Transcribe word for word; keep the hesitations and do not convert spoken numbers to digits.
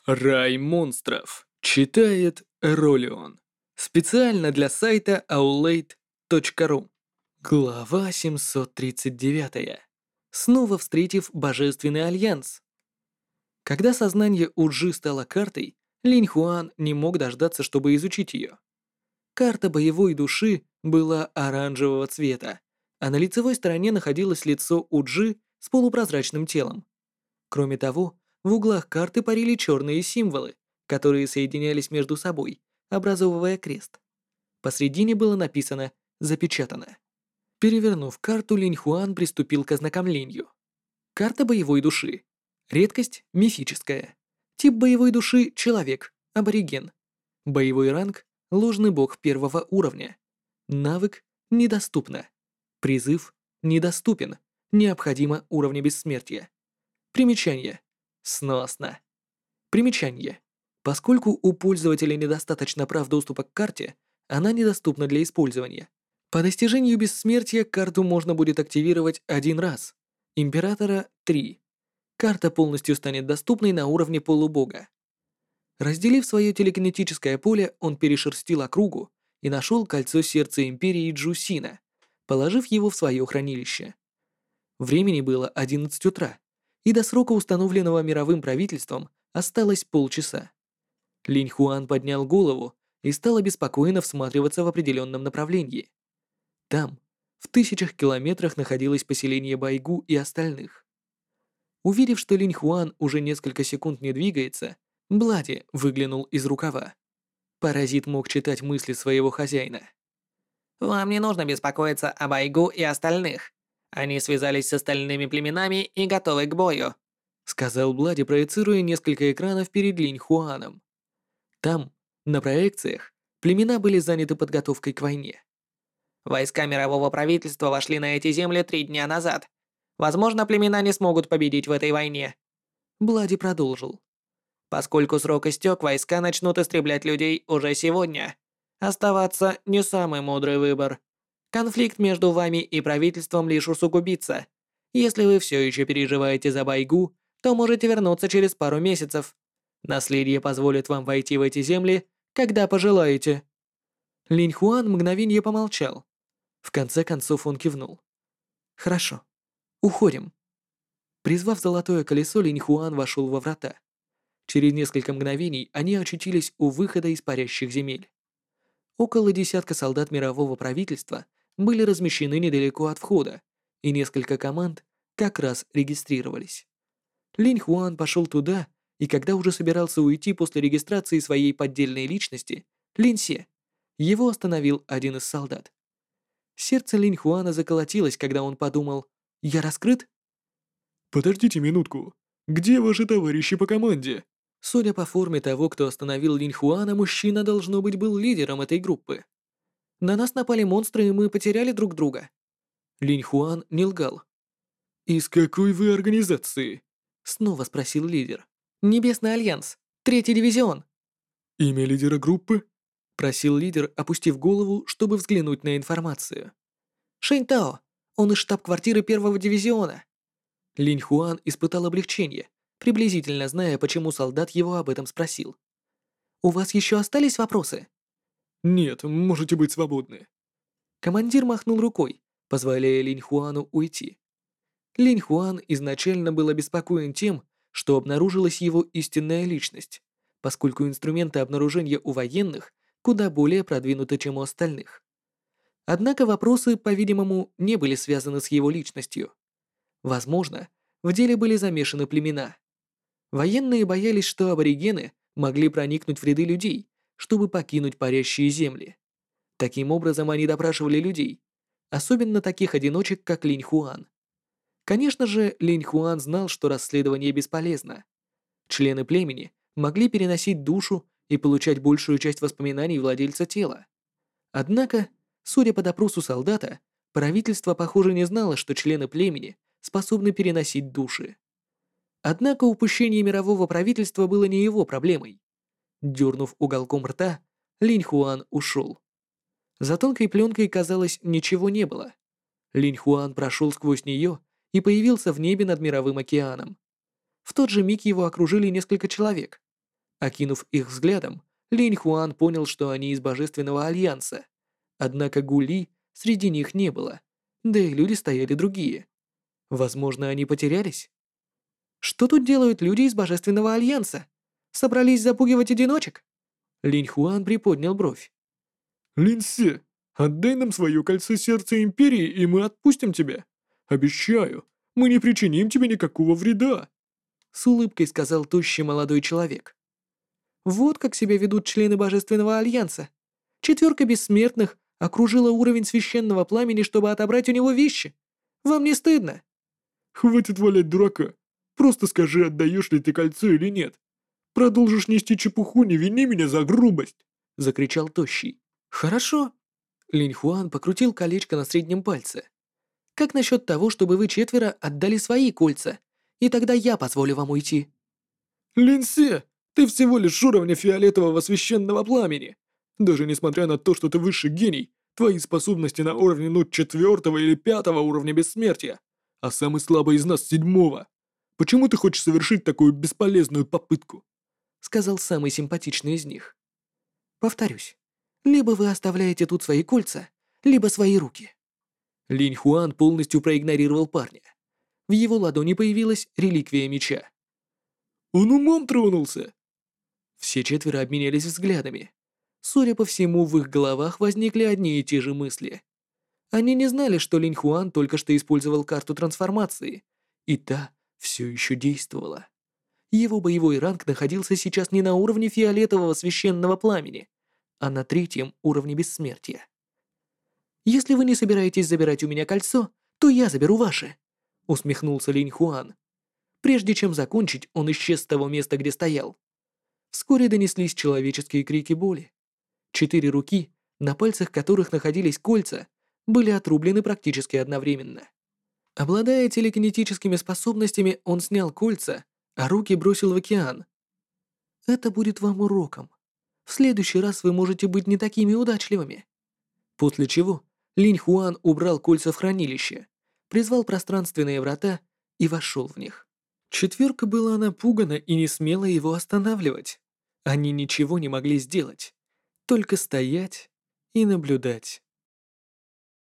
Рай монстров. Читает Ролион. Специально для сайта аулейт точка ру. Глава семьсот тридцать девять. Снова встретив Божественный Альянс. Когда сознание Уджи стало картой, Линь Хуан не мог дождаться, чтобы изучить ее. Карта боевой души была оранжевого цвета, а на лицевой стороне находилось лицо Уджи с полупрозрачным телом. Кроме того, в углах карты парили черные символы, которые соединялись между собой, образовывая крест. Посредине было написано «Запечатано». Перевернув карту, Линь Хуан приступил к ознакомлению. Карта боевой души. Редкость – мифическая. Тип боевой души – человек, абориген. Боевой ранг – ложный бог первого уровня. Навык – недоступно. Призыв – недоступен. Необходимо уровня бессмертия. Примечание. Сносно. Примечание. Поскольку у пользователя недостаточно прав доступа к карте, она недоступна для использования. По достижению бессмертия карту можно будет активировать один раз. Императора – три. Карта полностью станет доступной на уровне полубога. Разделив свое телекинетическое поле, он перешерстил округу и нашел кольцо сердца Империи Джусина, положив его в свое хранилище. Времени было одиннадцать утра, и до срока, установленного мировым правительством, осталось полчаса. Линь Хуан поднял голову и стал обеспокоенно всматриваться в определенном направлении. Там, в тысячах километрах, находилось поселение Байгу и остальных. Увидев, что Линь Хуан уже несколько секунд не двигается, Блади выглянул из рукава. Паразит мог читать мысли своего хозяина. Вам не нужно беспокоиться о Байгу и остальных. Они связались с остальными племенами и готовы к бою», сказал Блади, проецируя несколько экранов перед Линь Хуаном. Там, на проекциях, племена были заняты подготовкой к войне. «Войска мирового правительства вошли на эти земли три дня назад. Возможно, племена не смогут победить в этой войне». Блади продолжил. «Поскольку срок истек, войска начнут истреблять людей уже сегодня. Оставаться не самый мудрый выбор. Конфликт между вами и правительством лишь усугубится. Если вы все еще переживаете за Байгу, то можете вернуться через пару месяцев. Наследие позволит вам войти в эти земли, когда пожелаете». Линь Хуан мгновенье помолчал. В конце концов он кивнул. «Хорошо. Уходим». Призвав золотое колесо, Линь Хуан вошел во врата. Через несколько мгновений они очутились у выхода из парящих земель. Около десятка солдат мирового правительства были размещены недалеко от входа, и несколько команд как раз регистрировались. Линь Хуан пошел туда, и когда уже собирался уйти после регистрации своей поддельной личности, Линь Се, его остановил один из солдат. Сердце Линь Хуана заколотилось, когда он подумал: «Я раскрыт?» «Подождите минутку. Где ваши товарищи по команде?» Судя по форме того, кто остановил Линь Хуана, мужчина, должно быть, был лидером этой группы. «На нас напали монстры, и мы потеряли друг друга». Линь Хуан не лгал. «Из какой вы организации?» Снова спросил лидер. «Небесный Альянс. Третий дивизион». «Имя лидера группы?» Просил лидер, опустив голову, чтобы взглянуть на информацию. «Шэнь Тао. Он из штаб-квартиры первого дивизиона». Линь Хуан испытал облегчение, приблизительно зная, почему солдат его об этом спросил. «У вас еще остались вопросы?» «Нет, можете быть свободны». Командир махнул рукой, позволяя Линь Хуану уйти. Линь Хуан изначально был обеспокоен тем, что обнаружилась его истинная личность, поскольку инструменты обнаружения у военных куда более продвинуты, чем у остальных. Однако вопросы, по-видимому, не были связаны с его личностью. Возможно, в деле были замешаны племена. Военные боялись, что аборигены могли проникнуть в ряды людей, чтобы покинуть парящие земли. Таким образом, они допрашивали людей, особенно таких одиночек, как Линь Хуан. Конечно же, Линь Хуан знал, что расследование бесполезно. Члены племени могли переносить душу и получать большую часть воспоминаний владельца тела. Однако, судя по допросу солдата, правительство, похоже, не знало, что члены племени способны переносить души. Однако упущение мирового правительства было не его проблемой. Дернув уголком рта, Линь Хуан ушел. За тонкой пленкой, казалось, ничего не было. Линь Хуан прошел сквозь нее и появился в небе над мировым океаном. В тот же миг его окружили несколько человек. Окинув их взглядом, Линь Хуан понял, что они из Божественного Альянса. Однако Гули среди них не было, да и люди стояли другие. Возможно, они потерялись? Что тут делают люди из Божественного Альянса? Собрались запугивать одиночек? Линь Хуан приподнял бровь. Линси, отдай нам свое кольцо сердца Империи, и мы отпустим тебя. Обещаю, мы не причиним тебе никакого вреда. С улыбкой сказал тощий молодой человек. Вот как себя ведут члены Божественного Альянса. Четверка бессмертных окружила уровень священного пламени, чтобы отобрать у него вещи. Вам не стыдно? Хватит валять дурака. Просто скажи, отдаешь ли ты кольцо или нет. Продолжишь нести чепуху, не вини меня за грубость. Закричал тощий. Хорошо. Линь Хуан покрутил колечко на среднем пальце. Как насчет того, чтобы вы четверо отдали свои кольца, и тогда я позволю вам уйти? Линси, ты всего лишь уровня фиолетового священного пламени. Даже несмотря на то, что ты высший гений, твои способности на уровне ну четвертого или пятого уровня бессмертия, а самый слабый из нас седьмого. Почему ты хочешь совершить такую бесполезную попытку? Сказал самый симпатичный из них. Повторюсь, либо вы оставляете тут свои кольца, либо свои руки. Линь Хуан полностью проигнорировал парня. В его ладони появилась реликвия меча. Он умом тронулся. Все четверо обменялись взглядами. Судя по всему, в их головах возникли одни и те же мысли. Они не знали, что Линь Хуан только что использовал карту трансформации, и та все еще действовала. Его боевой ранг находился сейчас не на уровне фиолетового священного пламени, а на третьем уровне бессмертия. «Если вы не собираетесь забирать у меня кольцо, то я заберу ваше», — усмехнулся Линь Хуан. Прежде чем закончить, он исчез с того места, где стоял. Вскоре донеслись человеческие крики боли. Четыре руки, на пальцах которых находились кольца, были отрублены практически одновременно. Обладая телекинетическими способностями, он снял кольца, а руки бросил в океан. Это будет вам уроком. В следующий раз вы можете быть не такими удачливыми. После чего Линь Хуан убрал кольца в хранилище, призвал пространственные врата и вошел в них. Четверка была напугана и не смела его останавливать. Они ничего не могли сделать, только стоять и наблюдать.